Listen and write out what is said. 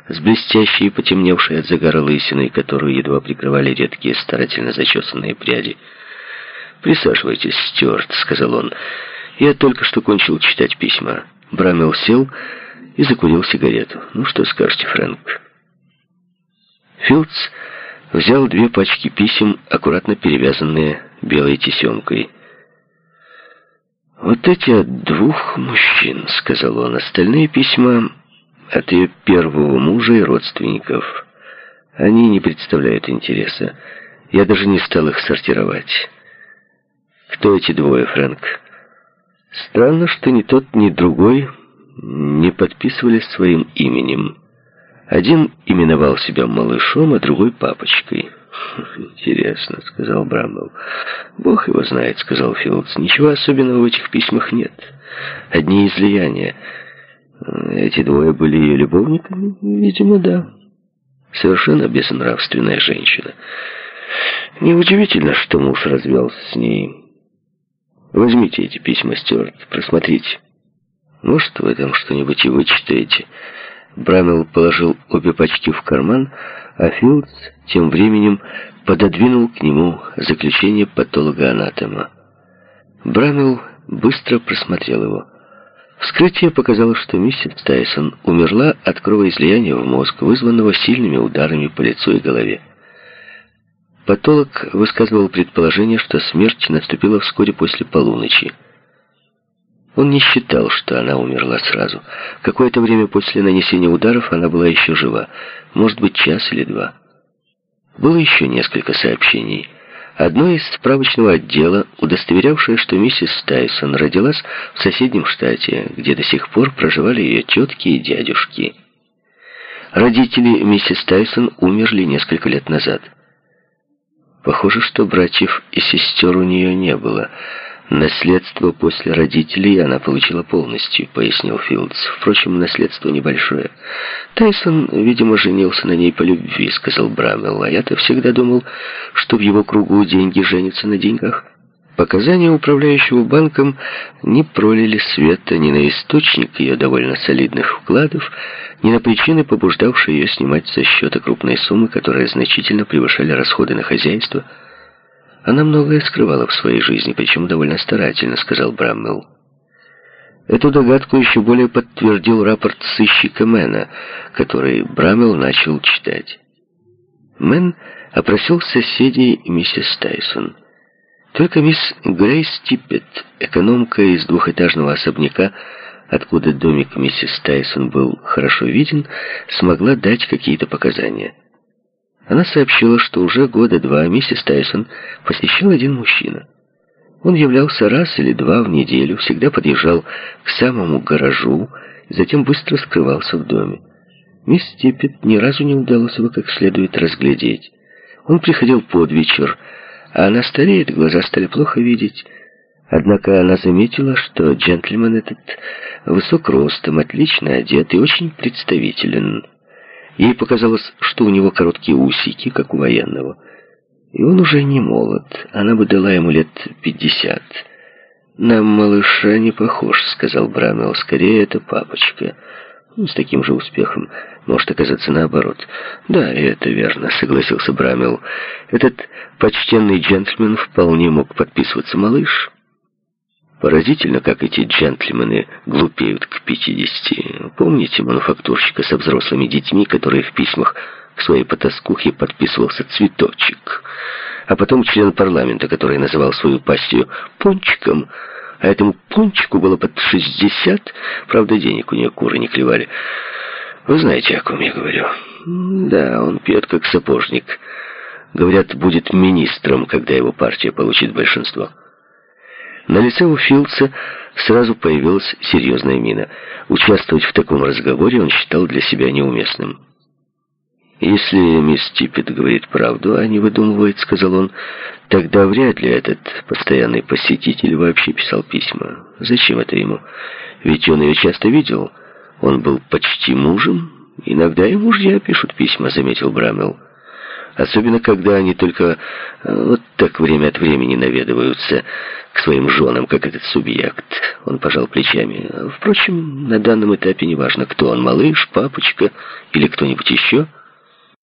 с блестящей и потемневшей от загара лысиной, которую едва прикрывали редкие старательно зачесанные пряди. «Присаживайтесь, Стюарт», — сказал он. «Я только что кончил читать письма». Браммел сел и закурил сигарету. «Ну, что скажете, Фрэнк?» Филдс взял 2 пачки писем, аккуратно перевязанные белой тесемкой. «Вот эти от 2 мужчин», — сказал он. «Остальные письма от ее первого мужа и родственников. Они не представляют интереса. Я даже не стал их сортировать». «Кто эти 2, Фрэнк?» «Странно, что ни тот, ни другой не подписывались своим именем. Один именовал себя малышом, а другой папочкой». «Интересно», — сказал Браммел. «Бог его знает», — сказал Филдс. «Ничего особенного в этих письмах нет. Одни излияния. Эти 2 были ее любовниками? Видимо, да. Совершенно безнравственная женщина. Неудивительно, что муж развелся с ней. Возьмите эти письма, Стюарт, просмотрите. Может, в этом что-нибудь и вычитаете». Браммел положил обе пачки в карман, а Филдс тем временем пододвинул к нему заключение патолога-анатома. Браммел быстро просмотрел его. Вскрытие показало, что миссис Тайсон умерла от кровоизлияния в мозг, вызванного сильными ударами по лицу и голове. Патолог высказывал предположение, что смерть наступила вскоре после полуночи. Он не считал, что она умерла сразу. Какое-то время после нанесения ударов она была еще жива. Может быть, час или 2. Было еще несколько сообщений. Одно из справочного отдела, удостоверявшее, что миссис Тайсон родилась в соседнем штате, где до сих пор проживали ее тетки и дядюшки. Родители миссис Тайсон умерли несколько лет назад. Похоже, что братьев и сестер у нее не было. «Наследство после родителей она получила полностью», — пояснил Филдс. «Впрочем, наследство небольшое. Тайсон, видимо, женился на ней по любви», — сказал Браммел. «А я-то всегда думал, что в его кругу деньги женятся на деньгах». Показания управляющего банком не пролили света ни на источник ее довольно солидных вкладов, ни на причины, побуждавшие ее снимать со счета крупные суммы, которые значительно превышали расходы на хозяйство. «Она многое скрывала в своей жизни, причем довольно старательно», — сказал Браммел. Эту догадку еще более подтвердил рапорт сыщика Мэна, который Браммел начал читать. Мэн опросил соседей миссис Тайсон. Только мисс Грейс Типпет, экономка из 2-этажного особняка, откуда домик миссис Тайсон был хорошо виден, смогла дать какие-то показания. Она сообщила, что уже 2 года миссис Тайсон посещал один мужчина. Он являлся раз или 2 в неделю, всегда подъезжал к самому гаражу, затем быстро скрывался в доме. Мисс Типпет ни разу не удалось его как следует разглядеть. Он приходил под вечер, а на столе глаза стали плохо видеть. Однако она заметила, что джентльмен этот высок ростом, отлично одет и очень представителен. Ей показалось, что у него короткие усики, как у военного. И он уже не молод, она бы дала ему лет 50. «На малыша не похож», — сказал Браммел. «Скорее, это папочка». С таким же успехом может оказаться наоборот. «Да, это верно», — согласился Браммел. «Этот почтенный джентльмен вполне мог подписываться малыш». Поразительно, как эти джентльмены глупеют к 50. Помните мануфактурщика со взрослыми детьми, который в письмах к своей потаскухе подписывался «Цветочек», а потом член парламента, который называл свою пассию «Пончиком», а этому Пончику было под 60, правда, денег у нее куры не клевали. Вы знаете, о ком я говорю? Да, он пьет как сапожник. Говорят, будет министром, когда его партия получит большинство. На лице у Филдса сразу появилась серьезная мина. Участвовать в таком разговоре он считал для себя неуместным. «Если мисс Типпет говорит правду, а не выдумывает, — сказал он, — тогда вряд ли этот постоянный посетитель вообще писал письма. Зачем это ему? Ведь он ее часто видел. Он был почти мужем. Иногда и мужья пишут письма», — заметил Браммел. Особенно, когда они только вот так время от времени наведываются к своим женам, как этот субъект. Он пожал плечами. Впрочем, на данном этапе неважно, кто он, малыш, папочка или кто-нибудь еще.